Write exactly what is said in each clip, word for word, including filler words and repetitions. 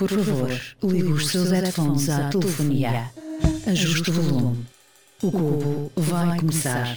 Por favor, ligue os seus headphones à telefonia. Ajuste o volume. O cubo vai começar.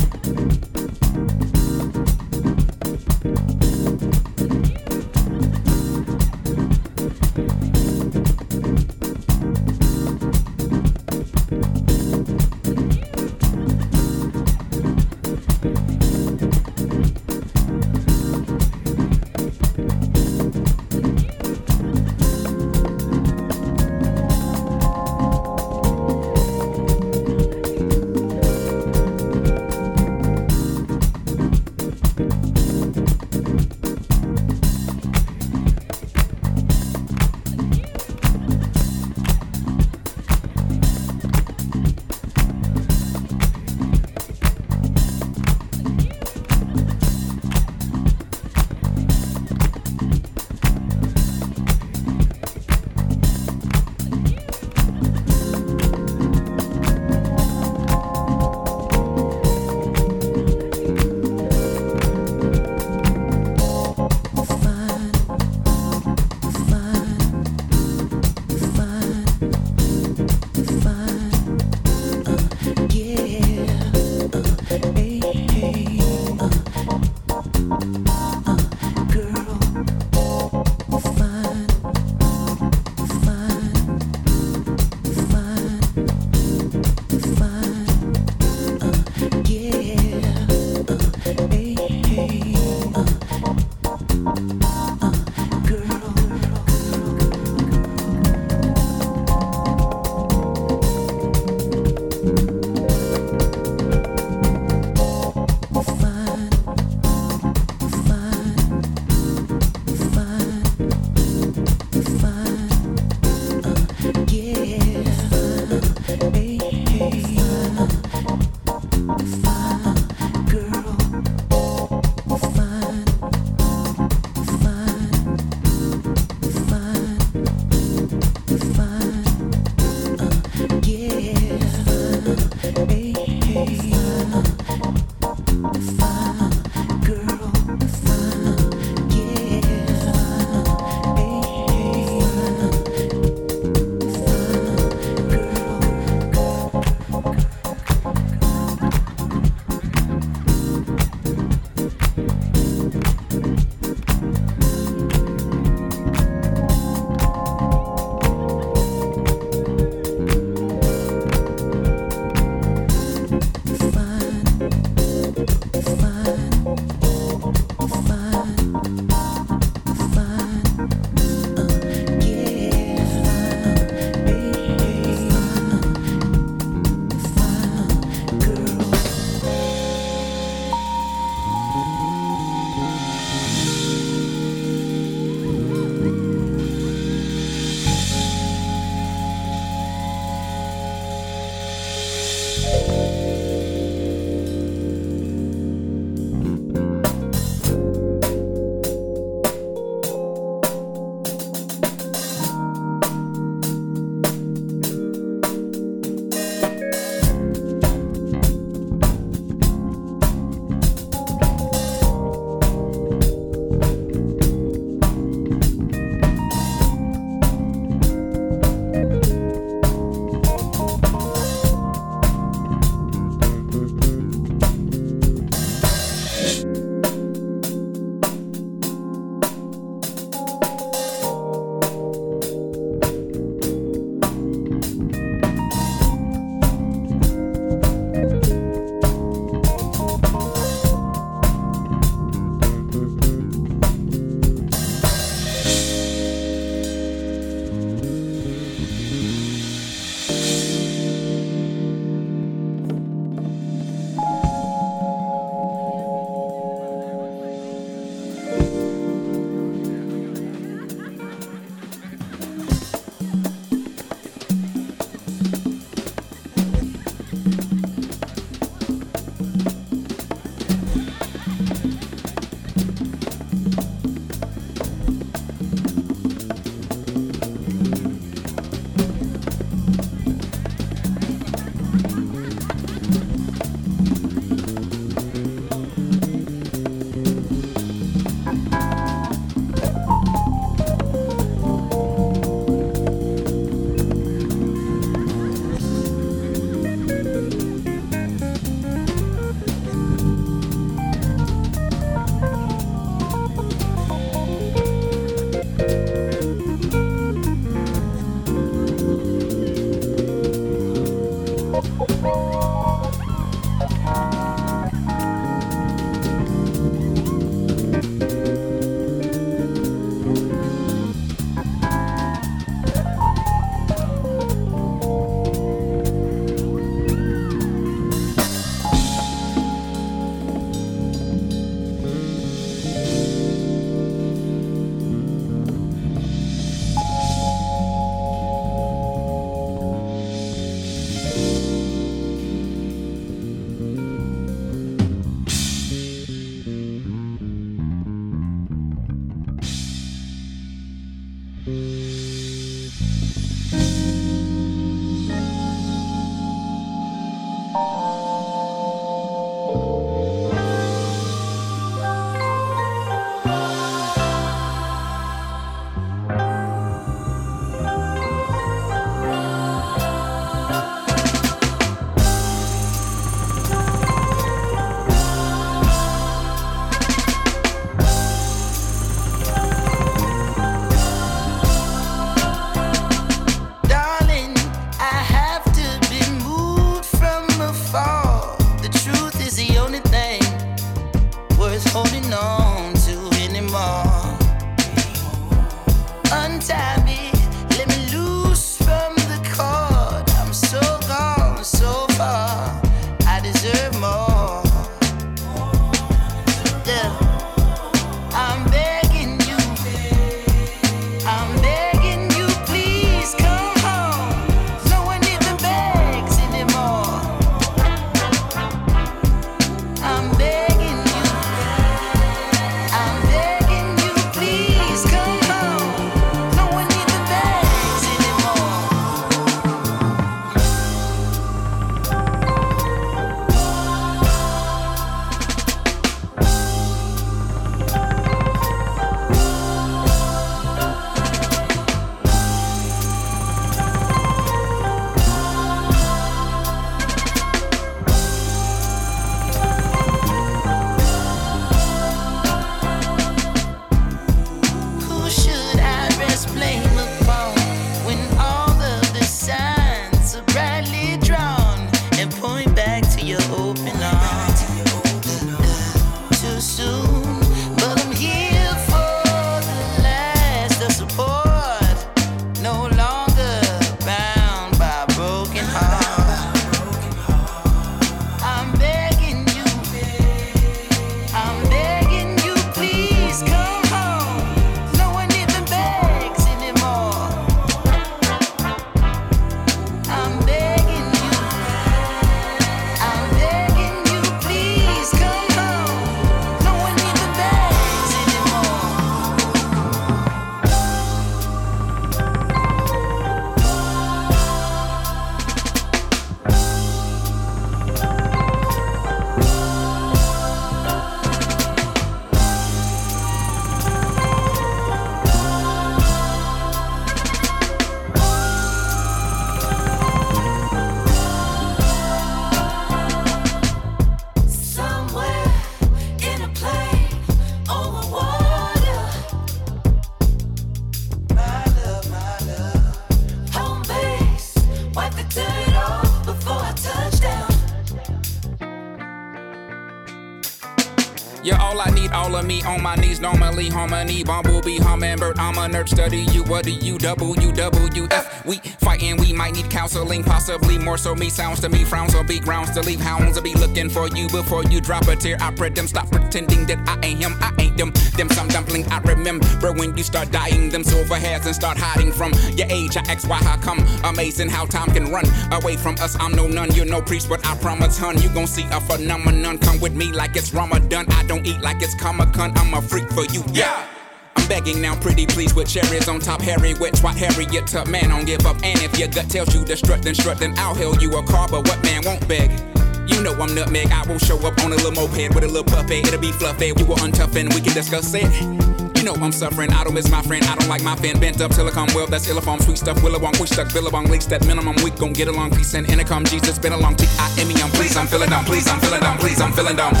You're all I need, all of me on my knees, normally harmony, bumblebee, hummingbird, I'm a nerd, study you, what do you, W, W, F, we fighting, we might need counseling, possibly more so me, sounds to me, frowns on big grounds to leave, hounds will be looking for you before you drop a tear, I pray them, stop pretending that I ain't him, I ain't them, them some dumpling, I remember when you start dying, them silver hairs and start hiding from your age, I ask why, how come, amazing how time can run away from us, I'm no nun, you're no priest, but I promise, hun, you gon' see a phenomenon, come with me like it's Ramadan, I don't eat like it's Comic-Con, I'm a freak for you, yeah. I'm begging now, pretty please, with cherries on top, Harry, wet, swat, Harriet, tough man, don't give up. And if your gut tells you to strut, then strut, then I'll hail you a car, but what man won't beg? You know I'm nutmeg, I will show up on a little moped with a little puppet, it'll be fluffy, you will untough and we can discuss it. You know I'm suffering, I don't miss my friend, I don't like my fan, bent up till I come well, that's illifom, sweet stuff, Willabong, quick stuck, Billabong, leaks that minimum, we gon' get along, peace and intercom, Jesus, been along, T I M E, I'm please, I'm feeling down, please, I'm feeling down, please, I'm feeling down.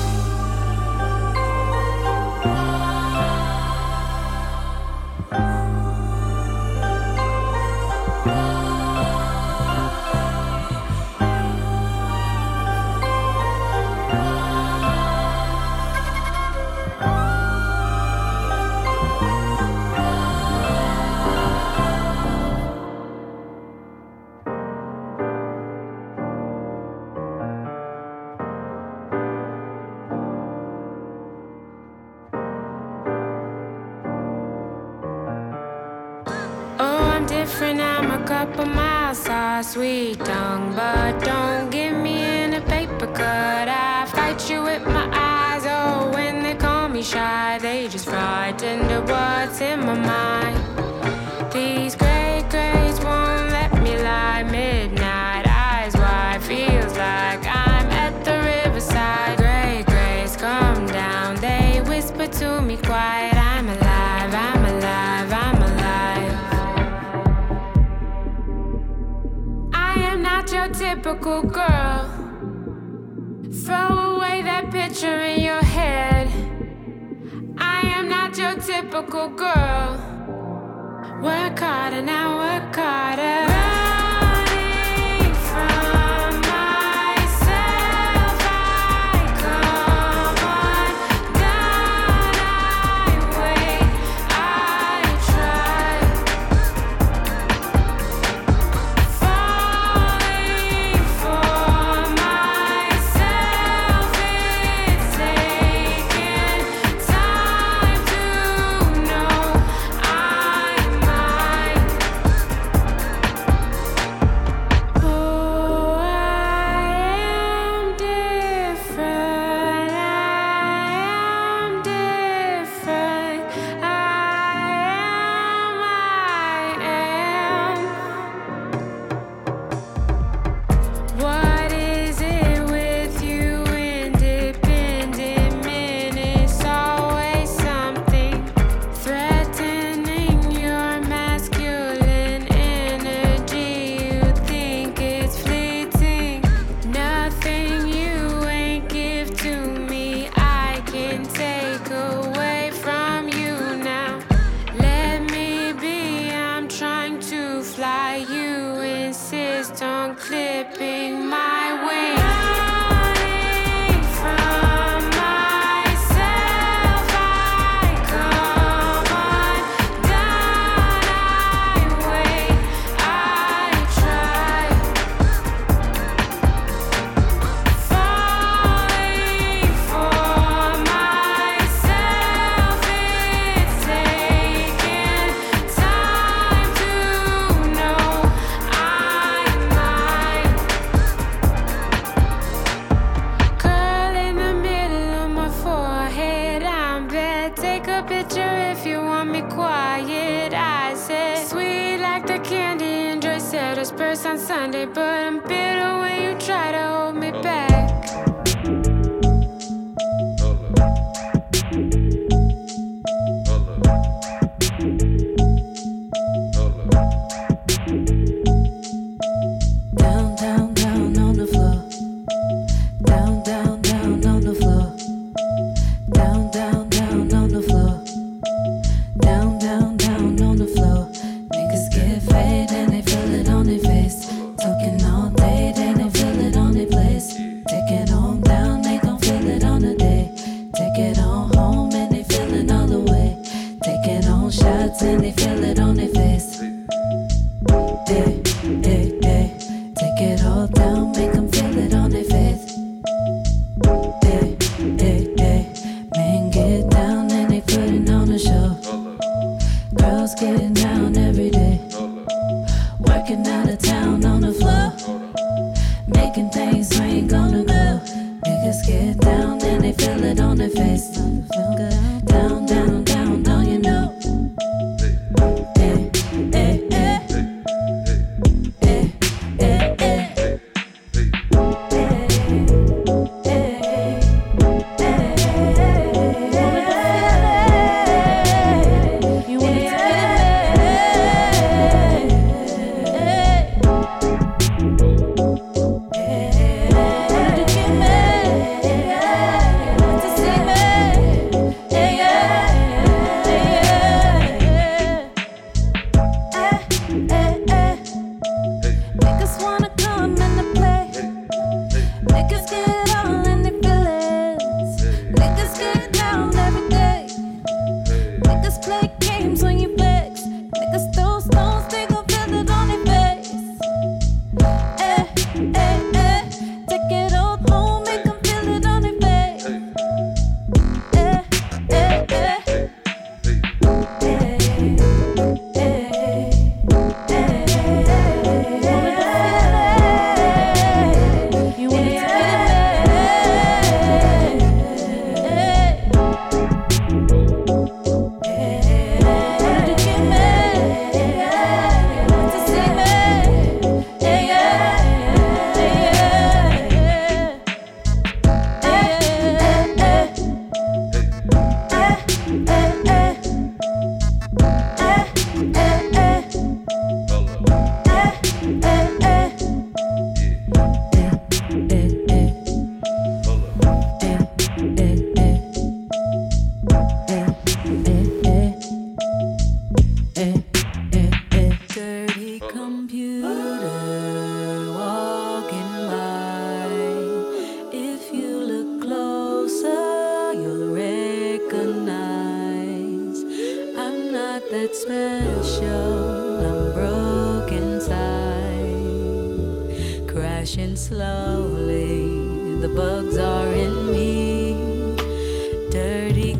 Different, I'm a couple miles off, sweet tongue, but don't get me in a paper cut. I fight you with my eyes, oh, when they call me shy, they just frightened of what's in my mind. These gray grays won't let me lie, midnight, eyes wide, feels like I'm at the riverside. Gray grays come down, they whisper to me quiet, I'm alive, I'm alive, I'm alive. Not your typical girl. Throw away that picture in your head. I am not your typical girl. Work harder now, work harder. Running from myself, I come undone. I wait, I try. On Sunday, but I'm bitter when you try to hold me back. Down, down, down on the floor. Down, down, down on the floor. Down, down, down on the floor. Down, down, down on the floor. Niggas get fed and they feel it on their face. Talking all day, then they feel it on their place. and they feel it on their face. Hey, hey, hey, take it all down, make them feel it on their face. Hey, hey, hey, men get down and they putting on a show. Girls getting down every day, working out of town on the floor, making things swing on the go. Niggas get down and they feel it on their face. Down, down, down, down, you know. Hey, hey, hey. Hey, hey, hey. You want it to slowly, the bugs are in me. Dirty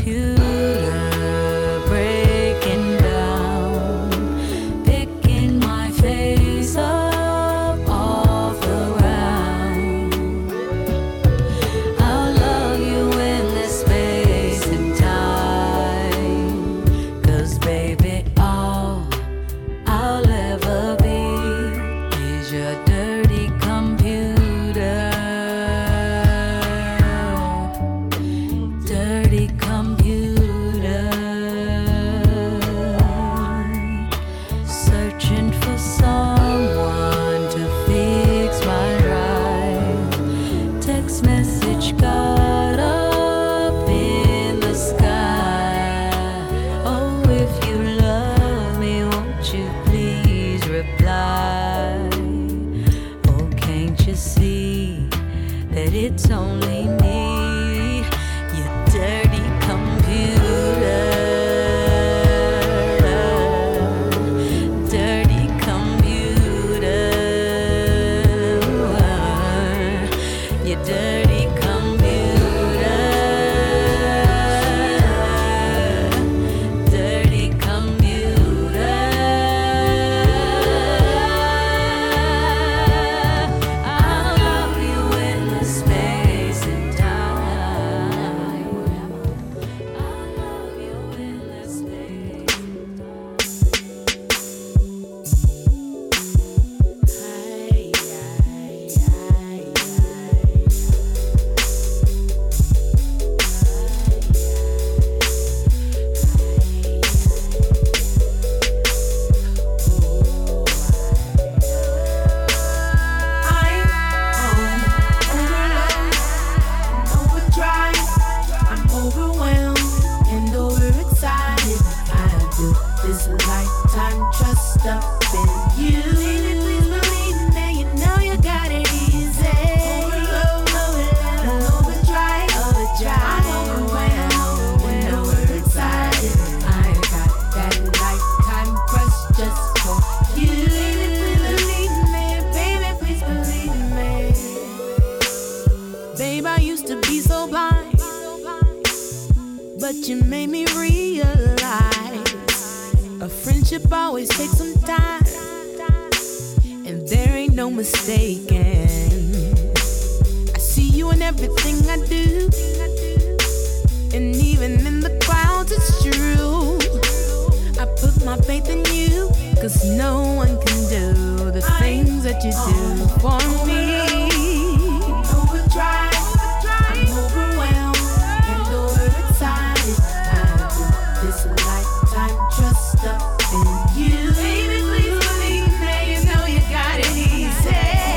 computer breaking down, picking my face up off the ground. I'll love you in this space and time, 'cause baby, all I'll ever be is your dirty computer. but you made me realize a friendship always takes some time, and there ain't no mistaking. I see you in everything I do, and even in the clouds it's true. I put my faith in you, cause no one can do the things that you do for me. Overdrive, I'm overwhelmed and overexcited. I do this lifetime trust up in you. Baby, please believe me, you know you got it easy.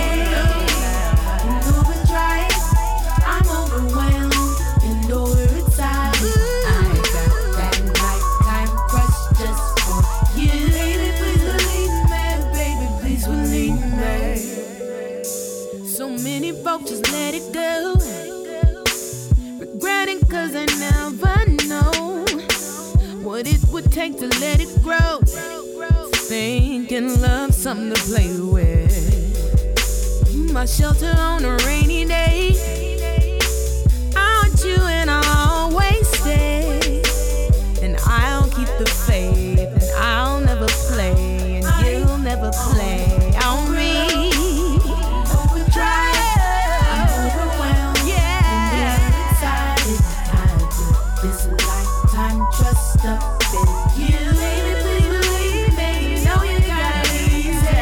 Overdrive, I'm overwhelmed and overexcited. I got that lifetime crush just for you. Baby, please believe me, baby, please believe me. So many folks just let it go, regretting cause they never know what it would take to let it grow. Thinking love's something to play with. You my shelter on a rainy day. I want you and I'll always stay. And I'll keep the faith, and I'll never play, and you'll never play on me. Overdrive, I'm overwhelmed, yeah, and excited. I do this lifetime trust up in you. Baby, please believe me, you know you got it easy.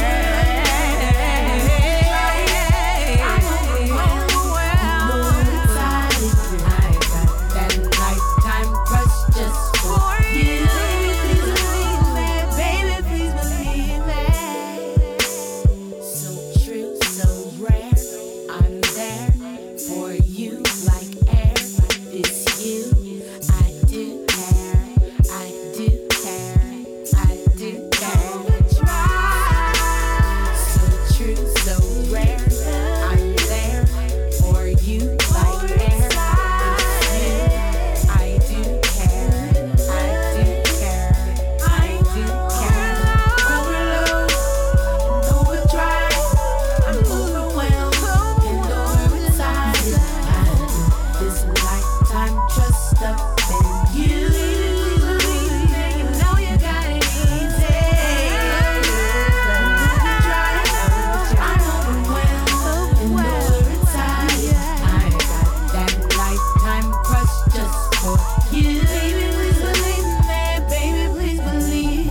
I'm overwhelmed, overexcited. I got that lifetime crush just for you. Baby, please believe me, baby, please believe me. So true, so rare, I'm there for you like air. It's you, I do care, I do care, I do care. So true, so rare, I'm there for you like air. It's you, I do care, I do care, I do care. Overload, overdrive, I'm overwhelmed and overexcited. I do this lifetime trust up in you. Believe me, you know you got it easy. Overdrive, I'm overwhelmed and overexcited. I got that lifetime crush just for you. Baby, please believe me, baby, please believe.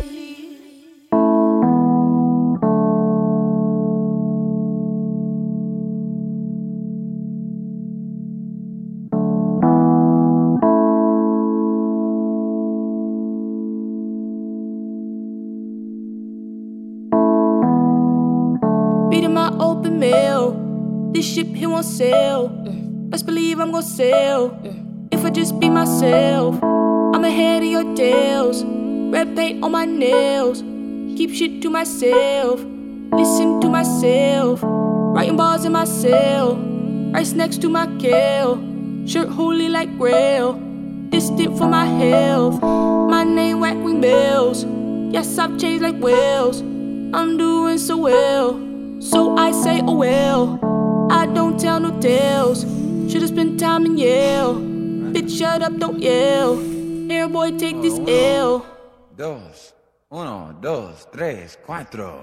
Reading my open mail, this ship here won't sail. Best believe I'm gon' sail. If I just be myself, I'm ahead of your tales. Red paint on my nails, keep shit to myself. Listen to myself, writing bars in my cell. Rice next to my kale, shirt holy like grail. Distant for my health, my name whack wing bells. Yes, I've changed like whales, I'm doing so well. So I say, oh well, I don't tell no tales. Should've spent time in Yale. Bitch, shut up, don't yell. Here, boy, take this L. Dos, uno, dos, tres, cuatro.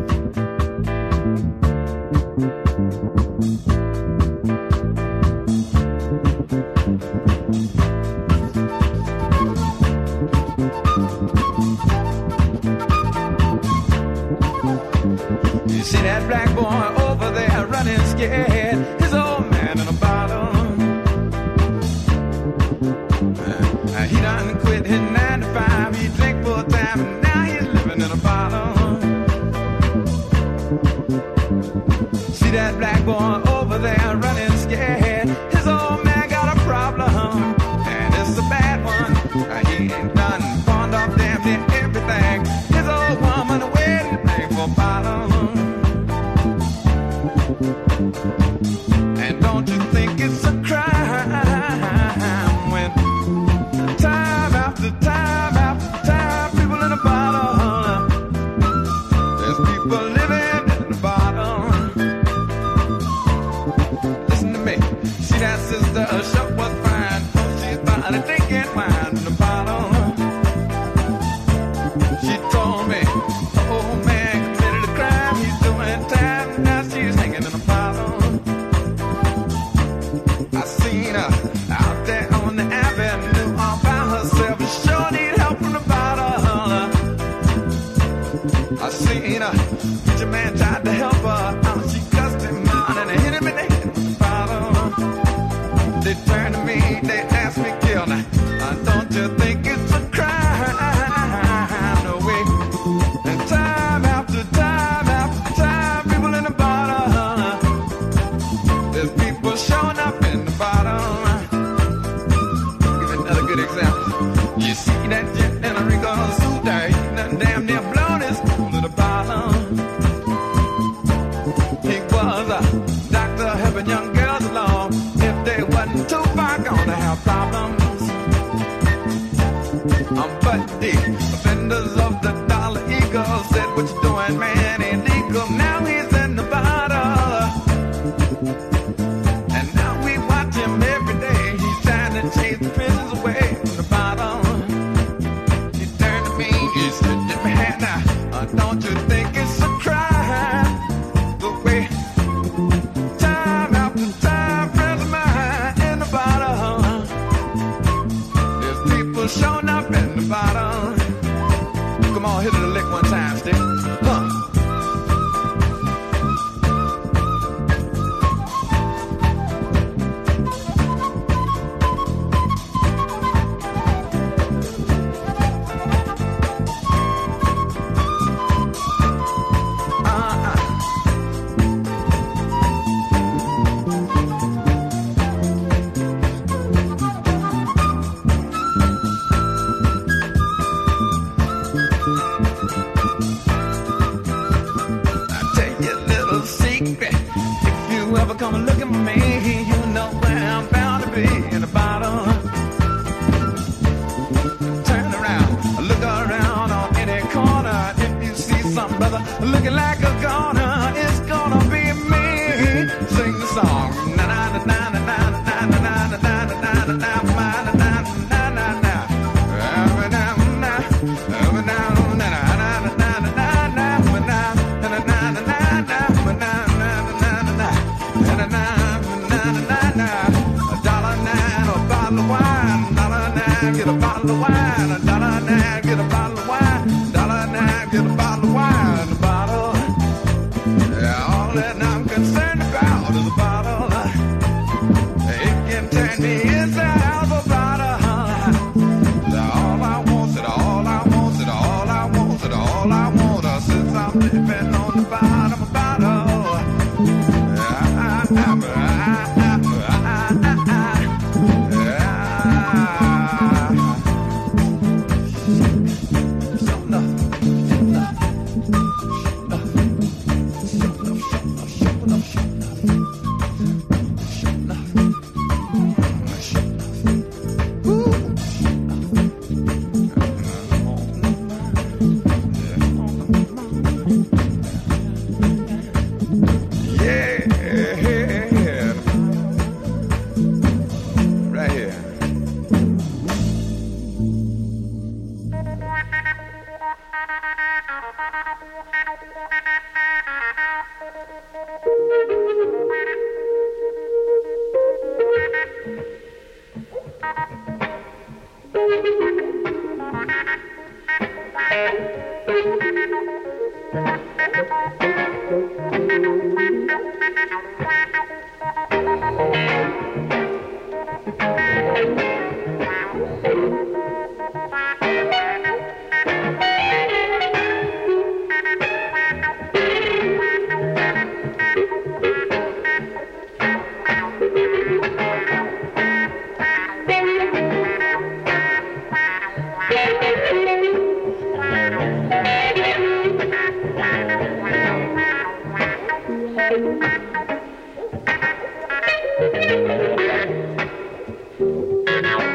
You see that black boy over there running scared? His old man in a bottle. Uh, he done quit his nine to five. He drank full time and now he's living in a bottle. See that They turn to me, they ask me, kill now. Uh, don't you think it's a crime? No way. And time after time after time, people in the bottom. There's people showing up in the bottom. Give another good example. You see that jet in a Rico suit there, he done damn near blown his cool to the bottom. He was a doctor helping young girls along. If they wasn't too far gone to have problems. Um, but the offenders of the dollar eagle said, what you doing, man, illegal. Now he's in the bottle. And now we watch him every day. He's trying to chase the prisons away from the bottom. He turned to me, he said, man, now, uh, don't you think it's a crime? The way time after time, friends of mine in the bottom. There's people showing up in the bottom. Come on, hit it a lick one time, stick. Huh. Come and look at me, you know where I'm bound to be in the bottom. Turn around, look around on any corner. If you see some brother looking like a goner, it's gonna be me. Sing the song. Na na na na na na na na na na na na na na get a bottle of wine, a dollar and a half, get a bottle of wine, dollar and a half, get a bottle of wine, a bottle. Yeah, all that I'm concerned about is a bottle. It can turn me inside out of a bottle. All I want is all I want is all I want is all I want is since I'm living on the bottom of a bottle. Yeah, I, I, I, Thank you.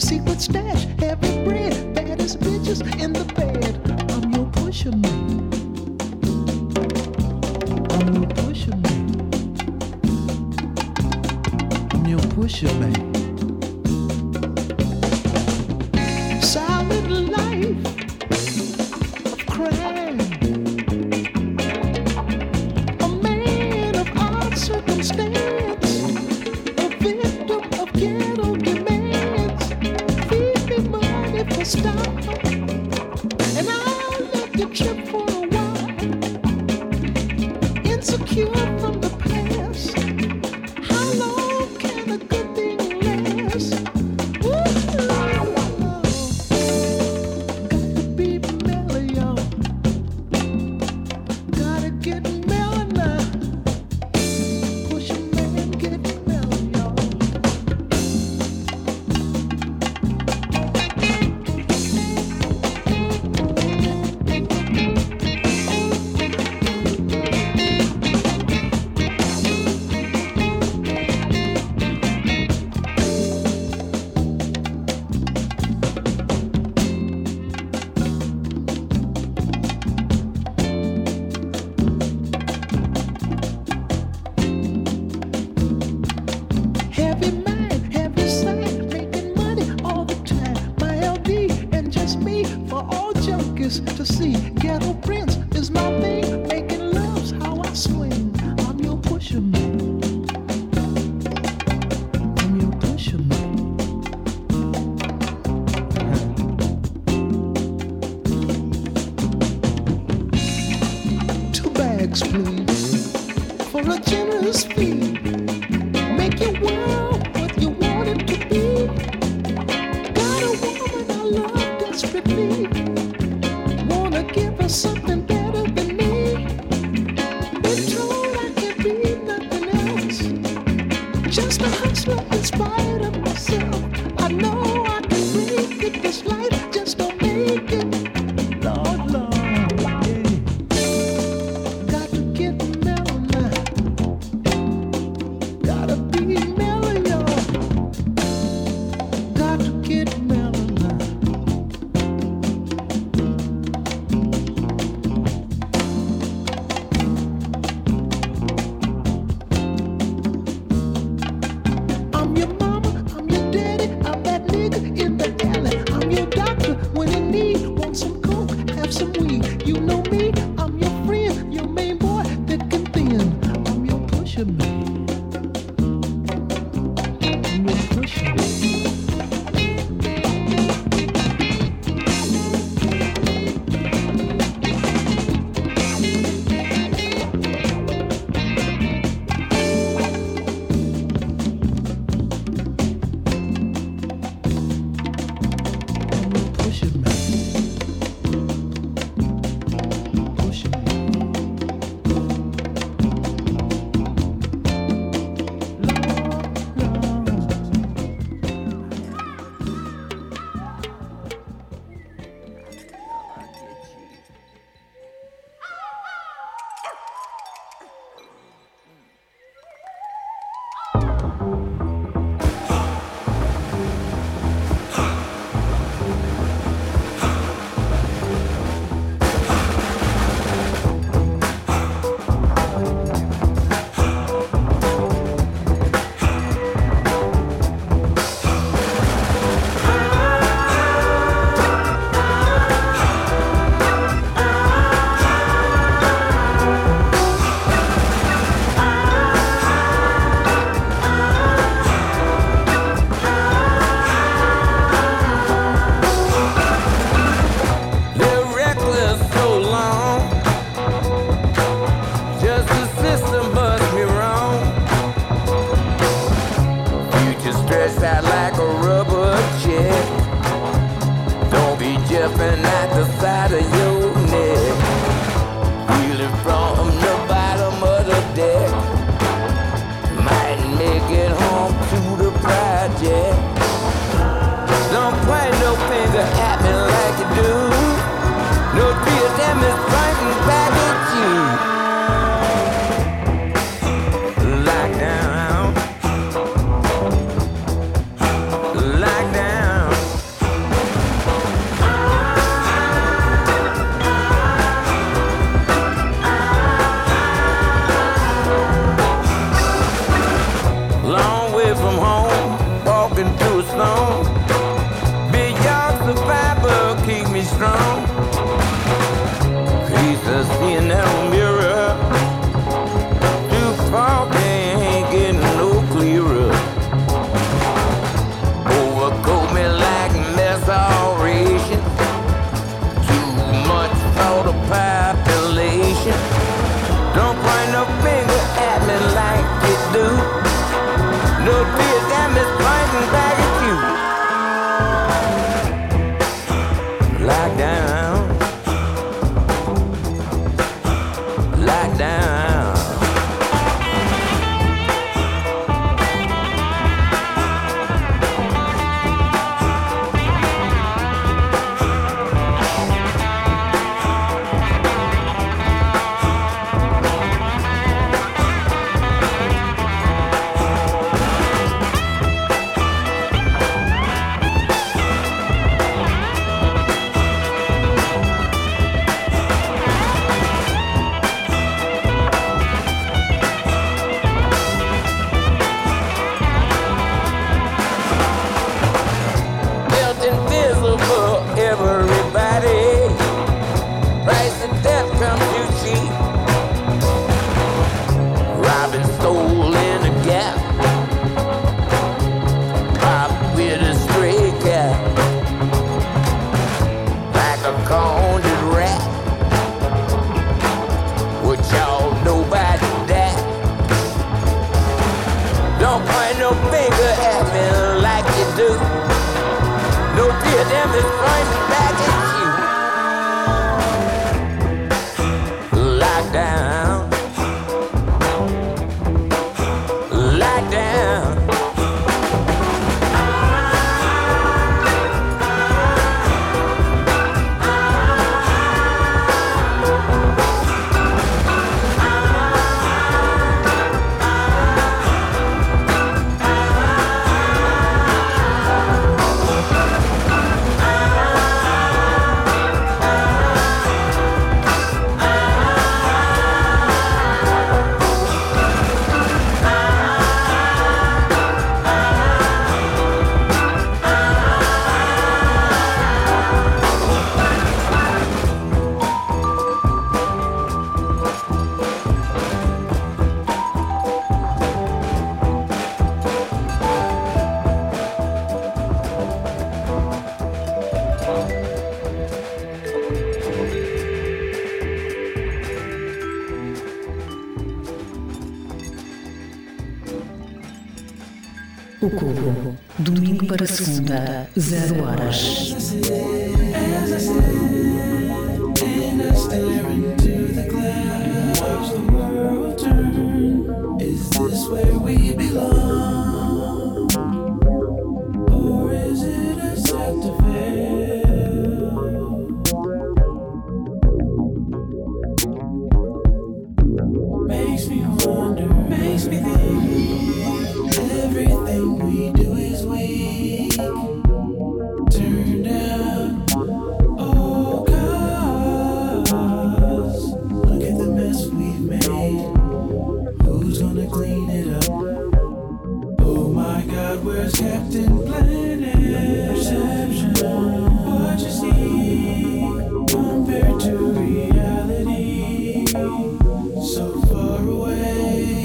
secret stash, heavy bread, baddest bitches in the bed. I'm your pusher man. I'm your pusher man. I'm your pusher man. Silent life of crime. A man of odd circumstance. A victim of ghetto demands. Feed me money for style, and I'll let you trip for a while. Insecure from the past. How long can a good thing last? Ooh, got to be mellow, y'all. Gotta get mellow now. Push a man, get mellow, y'all. Heavy mind, heavy side, making money all the time. My L D and just me for all junkies to see. Ghetto Prince is my thing, making love's how I swing. I'm your pusher man. I'm your pusher man. Two bags, please, for a generous fee. Make your world what you want it to be. Got a woman I love desperately. Wanna give her something better than me. Been told I can't be nothing else. Just a hustler in spite of myself. I know I can make it. This life just don't make it. Lord, Lord, yeah. Got to get mellow now. Gotta be mellow, y'all. Got to get mellow now. I'm your mama, I'm your daddy, I'm that nigga in the alley. I'm your doctor when you need, want some coke, have some weed. You know me, I'm your friend, your main boy, thick and thin. I'm your pusher man. I'm your pusher man. I'm your pusher man. Pusher man. They're reckless so long. Just the system must be wrong. Future stretched out like a rubber check. Don't be jumping at the side of your neck. Wheeling from the bottom of the deck. Might make it home to the project. Don't point no finger at me like you do. No tears that Miss Franklin back at you. Lockdown. Lockdown. at me like you do. No fear them is pointing back at you. Lock down. Lock down. O Cubo, domingo para segunda, zero horas. Makes me wonder, makes me think everything we do is weak. Turn down, oh cause look at the mess we've made. Who's gonna clean it up? Oh my God, where's Captain Planet? Perception, what you see compared to reality, so far away.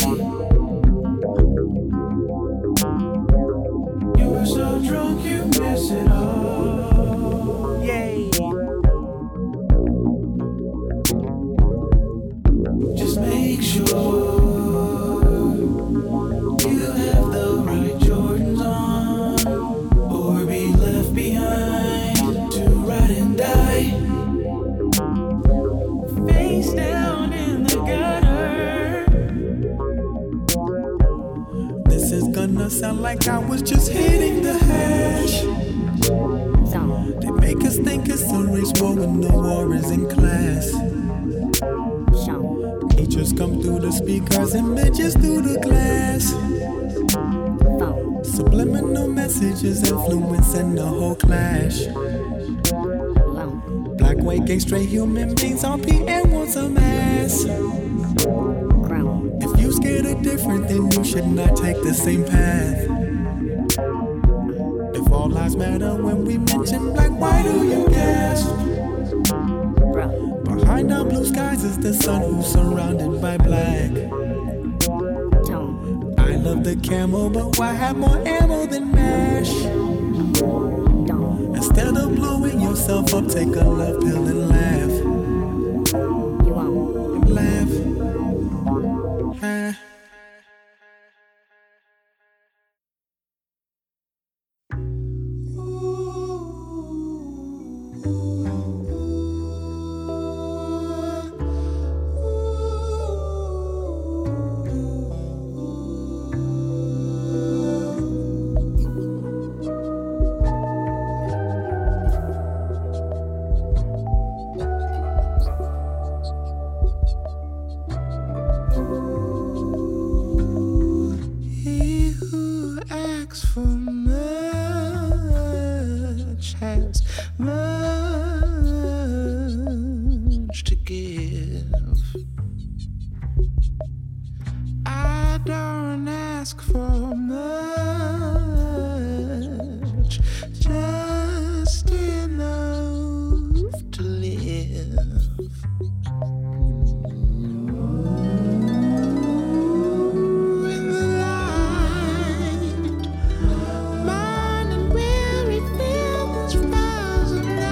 You're so drunk you miss it all. Yay. Just make sure you have the right Jordans on, or be left behind to ride and die. Face down in the gutter. This is gonna sound like I was just hitting the hash. They make us think it's a race war when the war is in class. Teachers come through the speakers and bitches through the glass. Subliminal messages influencing the whole clash. Black, white, gay, straight human beings, R P M wants a mass. If you scared of different, then you should not take the same path. If all lives matter when we mention black, why do you gasp? Behind our blue skies is the sun who's surrounded by black. I love the camel, but why have more ammo than MASH? Instead of blowing yourself up, take a love pill and laugh. And laugh. Ah. He who asks for much has much to give. I don't ask for much, just enough to live. In the light, mind and weary feelings rising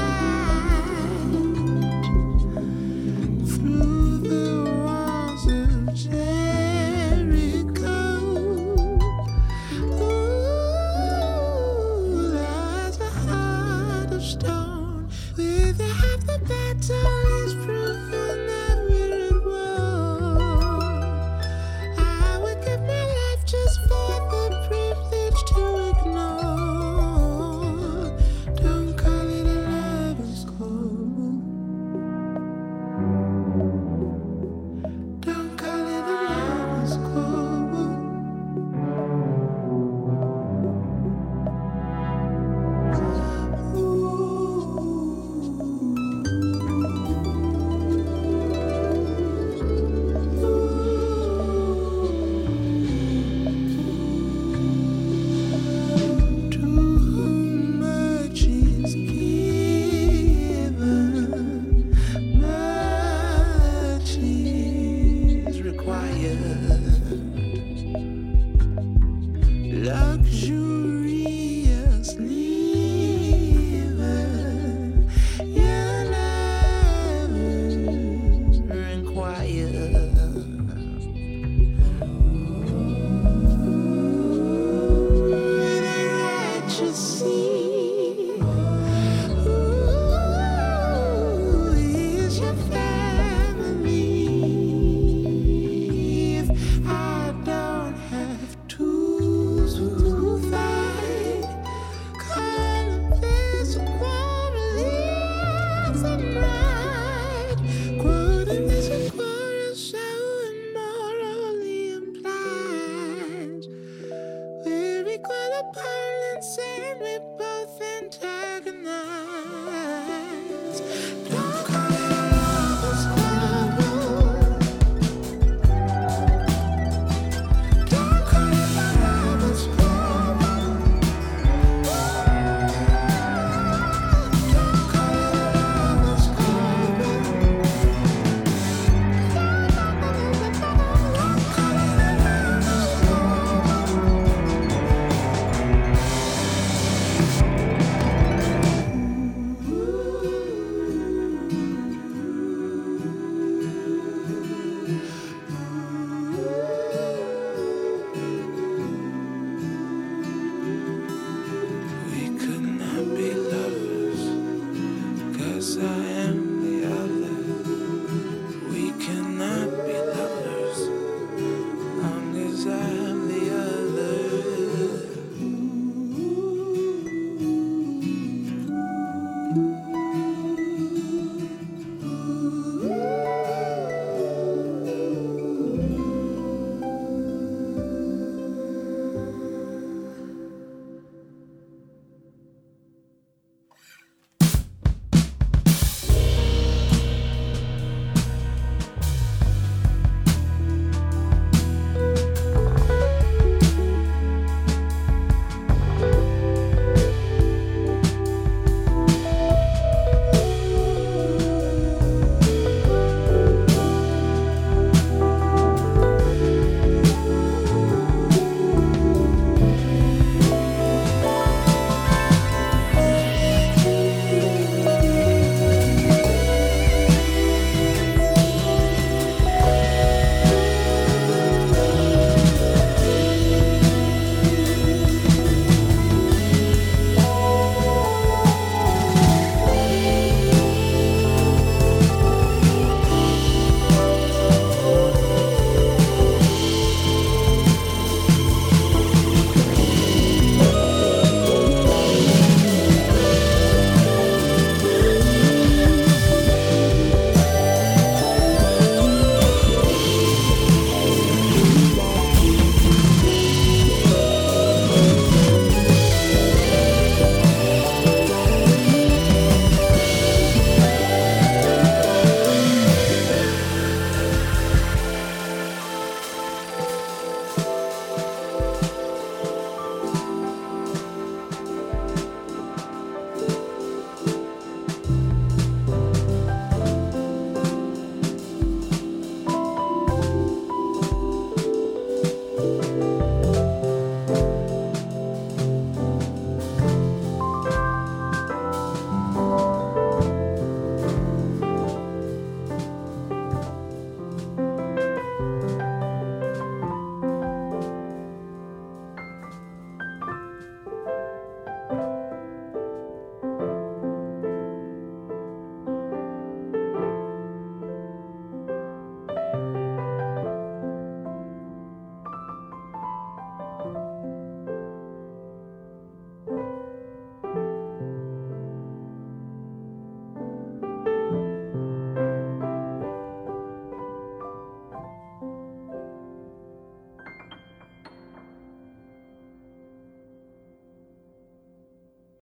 you see? We're equal opponents and we both antagonize.